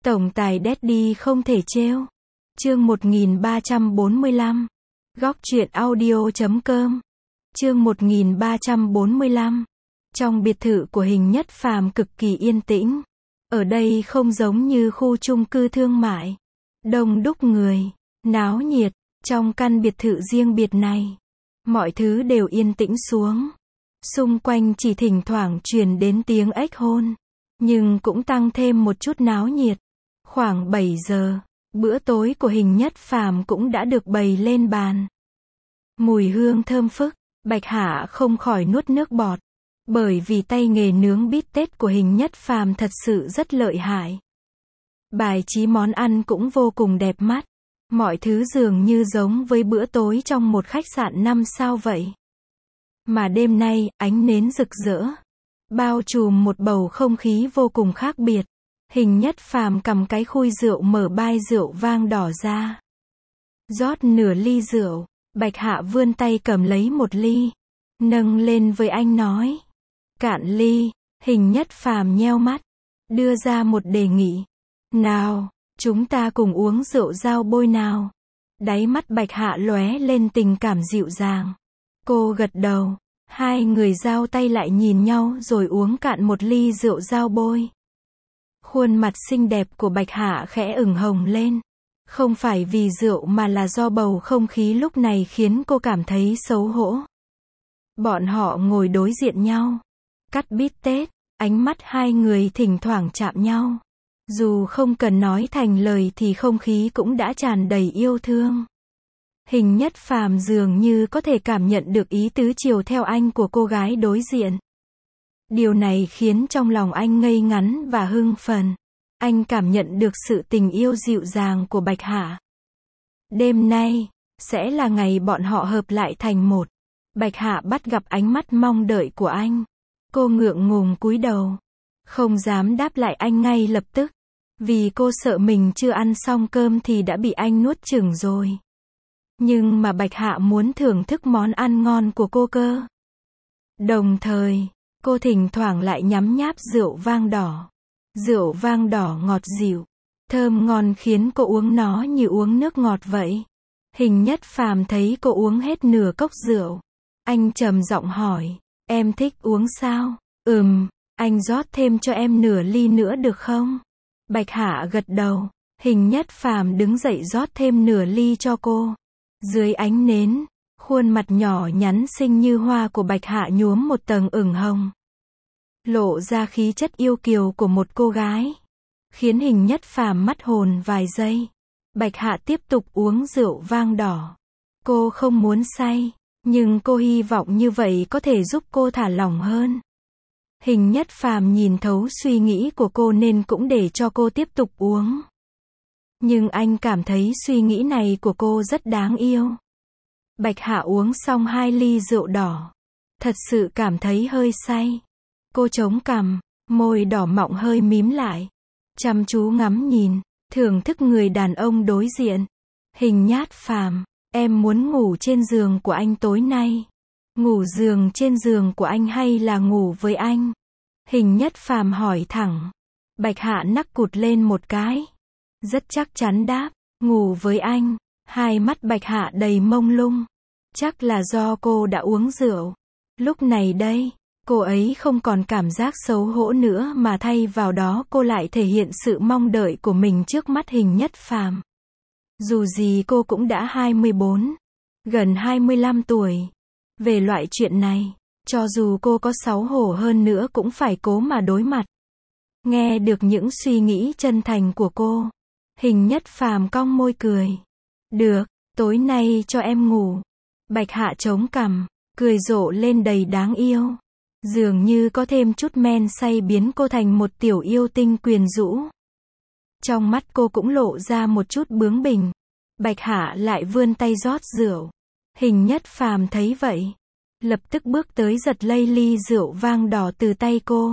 Tổng tài Daddy không thể trêu. Chương 1345. Góc truyện audio.com. Chương 1345. Trong biệt thự của Hình Nhất Phàm cực kỳ yên tĩnh. Ở đây không giống như khu chung cư thương mại. Đông đúc người, náo nhiệt. Trong căn biệt thự riêng biệt này, mọi thứ đều yên tĩnh xuống. Xung quanh chỉ thỉnh thoảng truyền đến tiếng ếch hôn, nhưng cũng tăng thêm một chút náo nhiệt. Khoảng 7 giờ, bữa tối của Hình Nhất Phàm cũng đã được bày lên bàn. Mùi hương thơm phức, Bạch Hạ không khỏi nuốt nước bọt, bởi vì tay nghề nướng bít tết của Hình Nhất Phàm thật sự rất lợi hại. Bài trí món ăn cũng vô cùng đẹp mắt. Mọi thứ dường như giống với bữa tối trong một khách sạn 5 sao vậy. Mà đêm nay, ánh nến rực rỡ, bao trùm một bầu không khí vô cùng khác biệt. Hình Nhất Phàm cầm cái khui rượu mở bai rượu vang đỏ ra. Rót nửa ly rượu, Bạch Hạ vươn tay cầm lấy một ly, nâng lên với anh nói. Cạn ly. Hình Nhất Phàm nheo mắt, đưa ra một đề nghị. Nào, chúng ta cùng uống rượu dao bôi nào. Đáy mắt Bạch Hạ lóe lên tình cảm dịu dàng. Cô gật đầu. Hai người giao tay lại nhìn nhau rồi uống cạn một ly rượu dao bôi. Khuôn mặt xinh đẹp của Bạch Hạ khẽ ửng hồng lên. Không phải vì rượu mà là do bầu không khí lúc này khiến cô cảm thấy xấu hổ. Bọn họ ngồi đối diện nhau, cắt bít tết, ánh mắt hai người thỉnh thoảng chạm nhau. Dù không cần nói thành lời thì không khí cũng đã tràn đầy yêu thương. Hình Nhất Phàm dường như có thể cảm nhận được ý tứ chiều theo anh của cô gái đối diện. Điều này khiến trong lòng anh ngây ngắn và hưng phấn. Anh cảm nhận được sự tình yêu dịu dàng của Bạch Hạ. Đêm nay, sẽ là ngày bọn họ hợp lại thành một. Bạch Hạ bắt gặp ánh mắt mong đợi của anh. Cô ngượng ngùng cúi đầu, không dám đáp lại anh ngay lập tức. Vì cô sợ mình chưa ăn xong cơm thì đã bị anh nuốt chửng rồi. Nhưng mà Bạch Hạ muốn thưởng thức món ăn ngon của cô cơ. Đồng thời, cô thỉnh thoảng lại nhấm nháp rượu vang đỏ. Rượu vang đỏ ngọt dịu, thơm ngon khiến cô uống nó như uống nước ngọt vậy. Hình Nhất Phàm thấy cô uống hết nửa cốc rượu. Anh trầm giọng hỏi, em thích uống sao? Anh rót thêm cho em nửa ly nữa được không? Bạch Hạ gật đầu. Hình Nhất Phàm đứng dậy rót thêm nửa ly cho cô. Dưới ánh nến, khuôn mặt nhỏ nhắn xinh như hoa của Bạch Hạ nhuốm một tầng ửng hồng, lộ ra khí chất yêu kiều của một cô gái, khiến Hình Nhất Phàm mất hồn vài giây. Bạch Hạ tiếp tục uống rượu vang đỏ. Cô không muốn say, nhưng cô hy vọng như vậy có thể giúp cô thả lỏng hơn. Hình Nhất Phàm nhìn thấu suy nghĩ của cô nên cũng để cho cô tiếp tục uống. Nhưng anh cảm thấy suy nghĩ này của cô rất đáng yêu. Bạch Hạ uống xong 2 ly rượu đỏ, thật sự cảm thấy hơi say. Cô chống cằm, môi đỏ mọng hơi mím lại, chăm chú ngắm nhìn, thưởng thức người đàn ông đối diện. Hình Nhất Phàm, em muốn ngủ trên giường của anh tối nay. Ngủ giường trên giường của anh hay là ngủ với anh? Hình Nhất Phàm hỏi thẳng. Bạch Hạ nắc cụt lên một cái, rất chắc chắn đáp, ngủ với anh. Hai mắt Bạch Hạ đầy mông lung. Chắc là do cô đã uống rượu. Lúc này đây, cô ấy không còn cảm giác xấu hổ nữa mà thay vào đó cô lại thể hiện sự mong đợi của mình trước mắt Hình Nhất Phàm. Dù gì cô cũng đã 24, gần 25 tuổi. Về loại chuyện này, cho dù cô có xấu hổ hơn nữa cũng phải cố mà đối mặt. Nghe được những suy nghĩ chân thành của cô, Hình Nhất Phàm cong môi cười. Được, tối nay cho em ngủ. Bạch Hạ chống cằm, cười rộ lên đầy đáng yêu. Dường như có thêm chút men say biến cô thành một tiểu yêu tinh quyến rũ. Trong mắt cô cũng lộ ra một chút bướng bỉnh. Bạch Hạ lại vươn tay rót rượu. Hình Nhất Phàm thấy vậy, lập tức bước tới giật lấy ly rượu vang đỏ từ tay cô.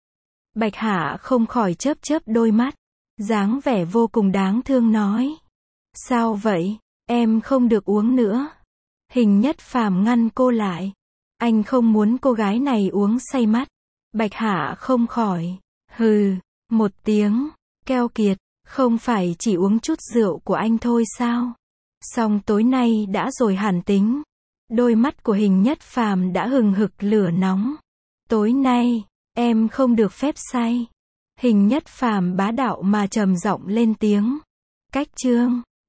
Bạch Hạ không khỏi chớp chớp đôi mắt, dáng vẻ vô cùng đáng thương nói. Sao vậy, em không được uống nữa. Hình Nhất Phàm ngăn cô lại. Anh không muốn cô gái này uống say mắt. Bạch Hạ không khỏi hừ một tiếng, keo kiệt, Không phải chỉ uống chút rượu của anh thôi sao? Xong tối nay đã rồi hẳn tính. Đôi mắt của Hình Nhất Phàm đã hừng hực lửa nóng. Tối nay, em không được phép say. Hình Nhất Phàm bá đạo mà trầm giọng lên tiếng. Cách chương